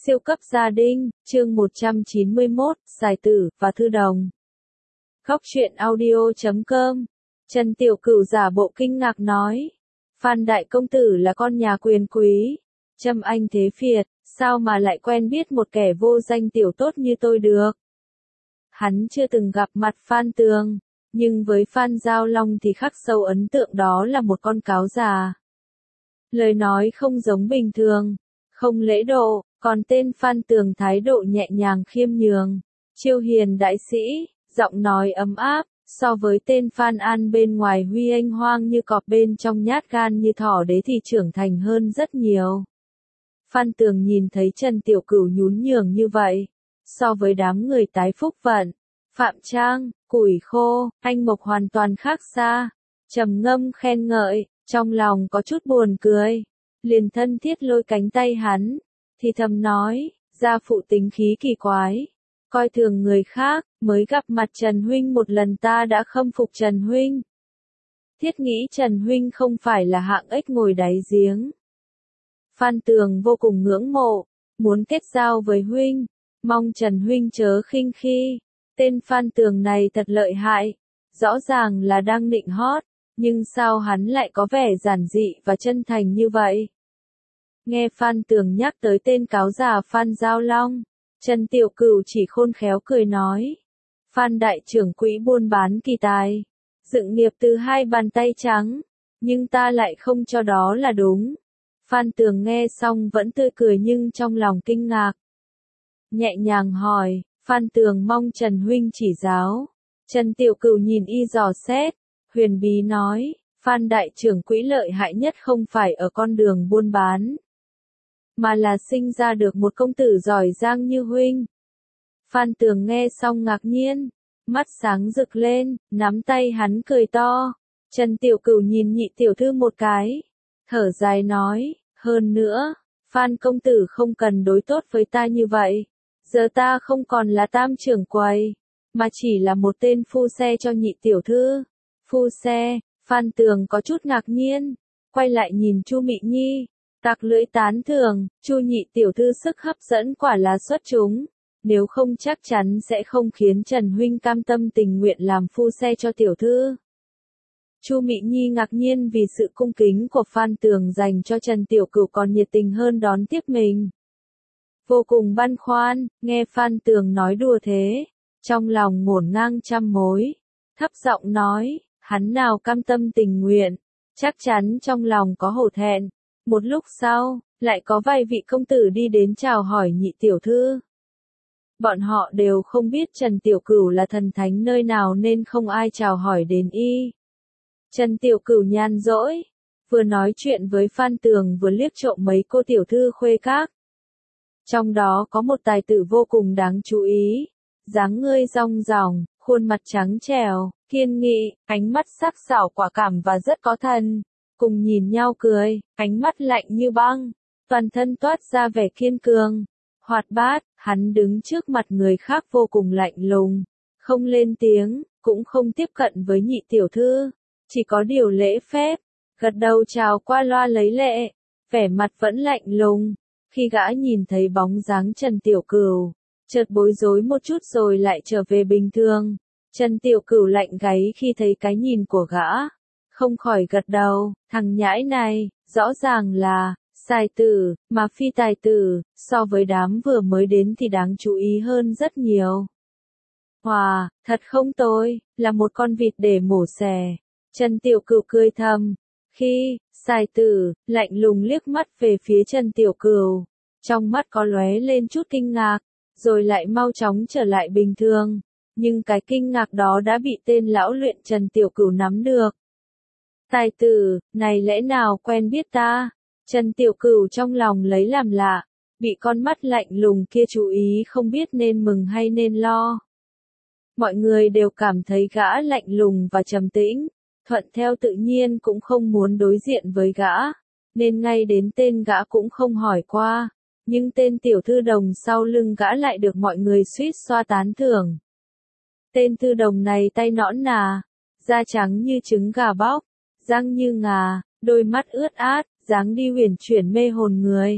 Siêu cấp gia đình, chương 191, Sài Tử, và Thư Đồng. Góc truyện audio.com. Trần Tiểu Cửu giả bộ kinh ngạc nói. Phan Đại Công Tử là con nhà quyền quý. Trâm Anh thế phiệt, sao mà lại quen biết một kẻ vô danh tiểu tốt như tôi được. Hắn chưa từng gặp mặt Phan Tường, nhưng với Phan Giao Long thì khắc sâu ấn tượng đó là một con cáo già. Lời nói không giống bình thường, không lễ độ, còn tên Phan Tường thái độ nhẹ nhàng khiêm nhường, chiêu hiền đại sĩ, giọng nói ấm áp, so với tên Phan An bên ngoài huy anh hoang như cọp bên trong nhát gan như thỏ đế thì trưởng thành hơn rất nhiều. Phan Tường nhìn thấy Trần Tiểu Cửu nhún nhường như vậy, so với đám người tái phúc vận, Phạm Trang, Củi Khô, Anh Mộc hoàn toàn khác xa, trầm ngâm khen ngợi, trong lòng có chút buồn cười, liền thân thiết lôi cánh tay hắn, thì thầm nói, gia phụ tính khí kỳ quái, coi thường người khác, mới gặp mặt Trần Huynh một lần ta đã khâm phục Trần Huynh. Thiết nghĩ Trần Huynh không phải là hạng ếch ngồi đáy giếng. Phan Tường vô cùng ngưỡng mộ, muốn kết giao với Huynh, mong Trần Huynh chớ khinh khi. Tên Phan Tường này thật lợi hại, rõ ràng là đang nịnh hót, nhưng sao hắn lại có vẻ giản dị và chân thành như vậy? Nghe Phan Tường nhắc tới tên cáo già Phan Giao Long, Trần Tiểu Cửu chỉ khôn khéo cười nói. Phan đại trưởng quỹ buôn bán kỳ tài, dựng nghiệp từ hai bàn tay trắng, nhưng ta lại không cho đó là đúng. Phan Tường nghe xong vẫn tươi cười nhưng trong lòng kinh ngạc. Nhẹ nhàng hỏi, Phan Tường mong Trần Huynh chỉ giáo. Trần Tiểu Cửu nhìn y dò xét, huyền bí nói, Phan đại trưởng quỹ lợi hại nhất không phải ở con đường buôn bán, mà là sinh ra được một công tử giỏi giang như Huynh. Phan Tường nghe xong ngạc nhiên, mắt sáng rực lên, nắm tay hắn cười to. Trần Tiểu Cửu nhìn nhị tiểu thư một cái, thở dài nói, hơn nữa, Phan công tử không cần đối tốt với ta như vậy. Giờ ta không còn là tam trưởng quầy, mà chỉ là một tên phu xe cho nhị tiểu thư. Phu xe, Phan Tường có chút ngạc nhiên, quay lại nhìn Chu Mị Nhi, tặc lưỡi tán thưởng, Chu nhị tiểu thư sức hấp dẫn quả là xuất chúng, nếu không chắc chắn sẽ không khiến Trần Huynh cam tâm tình nguyện làm phu xe cho tiểu thư. Chu Mị Nhi ngạc nhiên vì sự cung kính của Phan Tường dành cho Trần Tiểu Cửu còn nhiệt tình hơn đón tiếp mình. Vô cùng băn khoăn, nghe Phan Tường nói đùa thế, trong lòng ngổn ngang trăm mối, thấp giọng nói, hắn nào cam tâm tình nguyện, chắc chắn trong lòng có hổ thẹn. Một lúc sau, lại có vài vị công tử đi đến chào hỏi nhị tiểu thư. Bọn họ đều không biết Trần Tiểu Cửu là thần thánh nơi nào nên không ai chào hỏi đến y. Trần Tiểu Cửu nhàn rỗi, vừa nói chuyện với Phan Tường vừa liếc trộm mấy cô tiểu thư khuê các. Trong đó có một tài tử vô cùng đáng chú ý, dáng người rong ròng, khuôn mặt trắng trẻo, kiên nghị, ánh mắt sắc sảo quả cảm và rất có thần. Cùng nhìn nhau cười, ánh mắt lạnh như băng, toàn thân toát ra vẻ kiên cường, hoạt bát, hắn đứng trước mặt người khác vô cùng lạnh lùng, không lên tiếng, cũng không tiếp cận với nhị tiểu thư, chỉ có điều lễ phép, gật đầu chào qua loa lấy lệ, vẻ mặt vẫn lạnh lùng. Khi gã nhìn thấy bóng dáng Trần Tiểu Cửu, chợt bối rối một chút rồi lại trở về bình thường. Trần Tiểu Cửu lạnh gáy khi thấy cái nhìn của gã, không khỏi gật đầu, thằng nhãi này, rõ ràng là Sài Tử, mà phi tài tử, so với đám vừa mới đến thì đáng chú ý hơn rất nhiều. Hòa, thật không tồi, là một con vịt để mổ xẻ. Trần Tiểu Cửu cười thầm, khi Sài Tử lạnh lùng liếc mắt về phía Trần Tiểu Cửu, trong mắt có lóe lên chút kinh ngạc, rồi lại mau chóng trở lại bình thường, nhưng cái kinh ngạc đó đã bị tên lão luyện Trần Tiểu Cửu nắm được. Tài tử, này lẽ nào quen biết ta? Trần Tiểu Cửu trong lòng lấy làm lạ, bị con mắt lạnh lùng kia chú ý không biết nên mừng hay nên lo. Mọi người đều cảm thấy gã lạnh lùng và trầm tĩnh, thuận theo tự nhiên cũng không muốn đối diện với gã, nên ngay đến tên gã cũng không hỏi qua, nhưng tên tiểu thư đồng sau lưng gã lại được mọi người suýt xoa tán thưởng. Tên thư đồng này tay nõn nà, da trắng như trứng gà bóc, răng như ngà, đôi mắt ướt át, dáng đi huyền chuyển mê hồn người.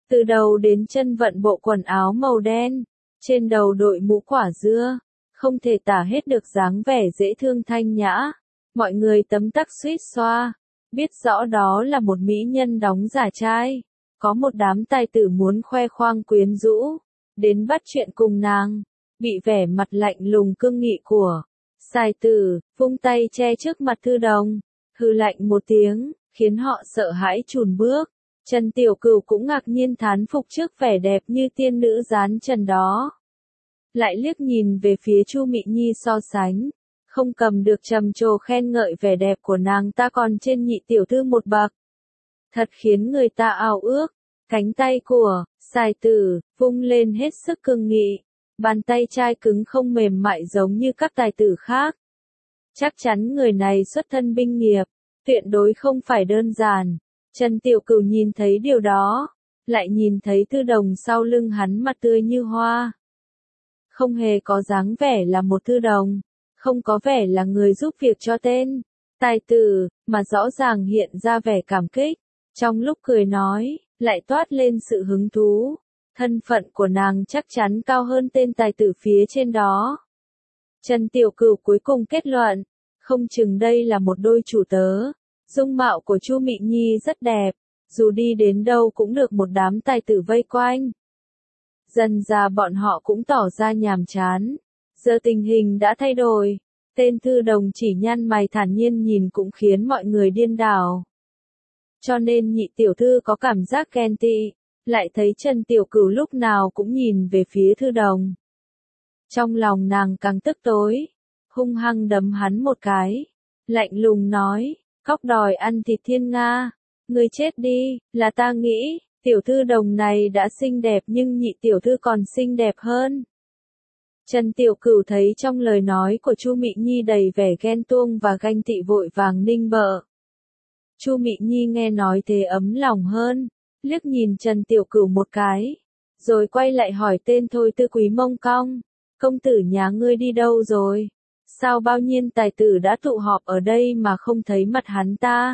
từ đầu đến chân vận bộ quần áo màu đen, trên đầu đội mũ quả dưa, không thể tả hết được dáng vẻ dễ thương thanh nhã. Mọi người tấm tắc suýt xoa, biết rõ đó là một mỹ nhân đóng giả trai. Có một đám tài tử muốn khoe khoang quyến rũ, đến bắt chuyện cùng nàng, bị vẻ mặt lạnh lùng cương nghị của tài tử, vung tay che trước mặt Thư Đồng, hừ lạnh một tiếng, khiến họ sợ hãi chùn bước. Trần Tiểu Cửu cũng ngạc nhiên thán phục trước vẻ đẹp như tiên nữ dán trần đó. Lại liếc nhìn về phía Chu Mị Nhi so sánh, không cầm được trầm trồ khen ngợi vẻ đẹp của nàng ta còn trên nhị tiểu thư một bậc. Thật khiến người ta ao ước. Cánh tay của tài tử vung lên hết sức cương nghị, bàn tay trai cứng không mềm mại giống như các tài tử khác. Chắc chắn người này xuất thân binh nghiệp, tuyệt đối không phải đơn giản. Trần Tiểu Cửu nhìn thấy điều đó, lại nhìn thấy Thư Đồng sau lưng hắn mặt tươi như hoa. Không hề có dáng vẻ là một Thư Đồng, không có vẻ là người giúp việc cho tên tài tử, mà rõ ràng hiện ra vẻ cảm kích. Trong lúc cười nói, lại toát lên sự hứng thú. Thân phận của nàng chắc chắn cao hơn tên tài tử phía trên đó. Trần Tiểu Cửu cuối cùng kết luận, không chừng đây là một đôi chủ tớ. Dung mạo của Chu Mị Nhi rất đẹp, dù đi đến đâu cũng được một đám tài tử vây quanh. Dần ra bọn họ cũng tỏ ra nhàm chán. Giờ tình hình đã thay đổi, tên Thư Đồng chỉ nhăn mày thản nhiên nhìn cũng khiến mọi người điên đảo. Cho nên nhị tiểu thư có cảm giác ghen tị, lại thấy Trần Tiểu Cửu lúc nào cũng nhìn về phía Thư Đồng. Trong lòng nàng càng tức tối, hung hăng đấm hắn một cái, lạnh lùng nói, cóc đòi ăn thịt thiên nga, ngươi chết đi, là ta nghĩ, tiểu thư Đồng này đã xinh đẹp nhưng nhị tiểu thư còn xinh đẹp hơn. Trần Tiểu Cửu thấy trong lời nói của Chu Mị Nhi đầy vẻ ghen tuông và ganh tị vội vàng ninh bợ. Chu Mị Nhi nghe nói thế ấm lòng hơn, liếc nhìn Trần Tiểu Cửu một cái, rồi quay lại hỏi tên Thôi Tư Quý Mông Cong, công tử nhà ngươi đi đâu rồi? Sao bao nhiêu tài tử đã tụ họp ở đây mà không thấy mặt hắn ta?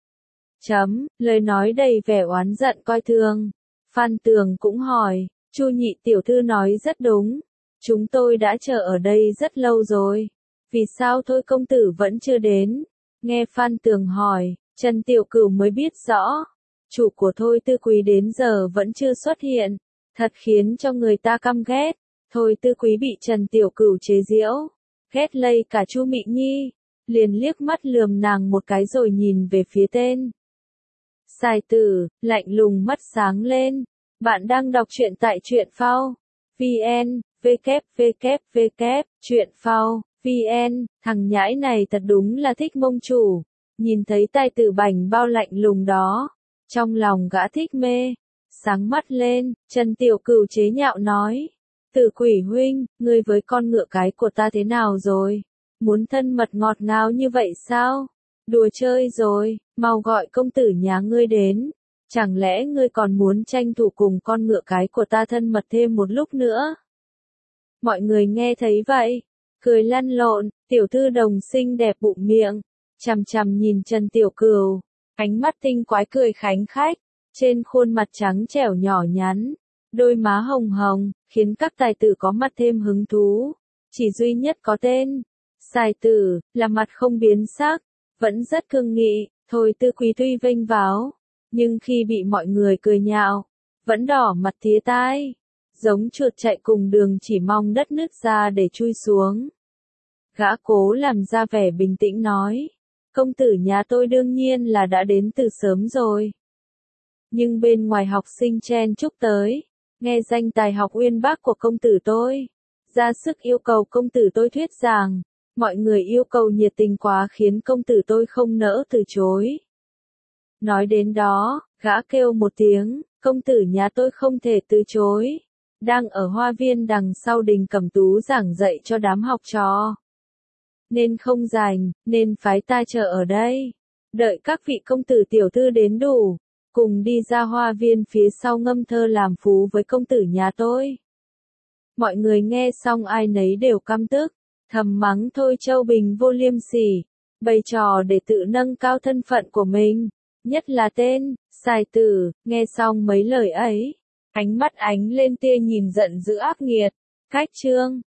Lời nói đầy vẻ oán giận coi thường. Phan Tường cũng hỏi, Chu nhị tiểu thư nói rất đúng, chúng tôi đã chờ ở đây rất lâu rồi, vì sao Thôi công tử vẫn chưa đến? Nghe Phan Tường hỏi, Trần Tiểu Cửu mới biết rõ, chủ của Thôi Tư Quý đến giờ vẫn chưa xuất hiện, thật khiến cho người ta căm ghét. Thôi Tư Quý bị Trần Tiểu Cửu chế giễu, ghét lây cả Chu Mị Nhi, liền liếc mắt lườm nàng một cái rồi nhìn về phía tên tài tử, lạnh lùng mắt sáng lên. Bạn đang đọc truyện tại truyện phao VN, www, truyện phao VN, thằng nhãi này thật đúng là thích mông chủ. Nhìn thấy tài tử bảnh bao lạnh lùng đó, trong lòng gã thích mê, sáng mắt lên, Trần Tiểu Cửu chế nhạo nói, Tử Quỷ huynh, ngươi với con ngựa cái của ta thế nào rồi? Muốn thân mật ngọt ngào như vậy sao? Đùa chơi rồi, mau gọi công tử nhà ngươi đến. Chẳng lẽ ngươi còn muốn tranh thủ cùng con ngựa cái của ta thân mật thêm một lúc nữa? Mọi người nghe thấy vậy, cười lăn lộn, tiểu thư Đồng xinh đẹp bụng miệng, chằm chằm nhìn Trần Tiểu Cửu, ánh mắt tinh quái cười khánh khách, trên khuôn mặt trắng trẻo nhỏ nhắn, đôi má hồng hồng, khiến các tài tử có mặt thêm hứng thú. Chỉ duy nhất có tên tài tử, là mặt không biến sắc, vẫn rất cương nghị. Thôi Tư Quý tuy vênh váo, nhưng khi bị mọi người cười nhạo, vẫn đỏ mặt tía tai, giống chuột chạy cùng đường chỉ mong đất nứt ra để chui xuống. Gã cố làm ra vẻ bình tĩnh nói, công tử nhà tôi đương nhiên là đã đến từ sớm rồi. Nhưng bên ngoài học sinh chen chúc tới, nghe danh tài học uyên bác của công tử tôi, ra sức yêu cầu công tử tôi thuyết giảng, mọi người yêu cầu nhiệt tình quá khiến công tử tôi không nỡ từ chối. Nói đến đó, gã kêu một tiếng, công tử nhà tôi không thể từ chối. Đang ở hoa viên đằng sau đình Cẩm Tú giảng dạy cho đám học trò. Nên không rảnh, nên phái ta chờ ở đây. Đợi các vị công tử tiểu thư đến đủ, cùng đi ra hoa viên phía sau ngâm thơ làm phú với công tử nhà tôi. Mọi người nghe xong ai nấy đều căm tức, thầm mắng Thôi Châu Bình vô liêm sỉ, bày trò để tự nâng cao thân phận của mình. Nhất là tên tài tử, nghe xong mấy lời ấy, Ánh mắt ánh lên tia nhìn giận dữ ác nghiệt. Cách chương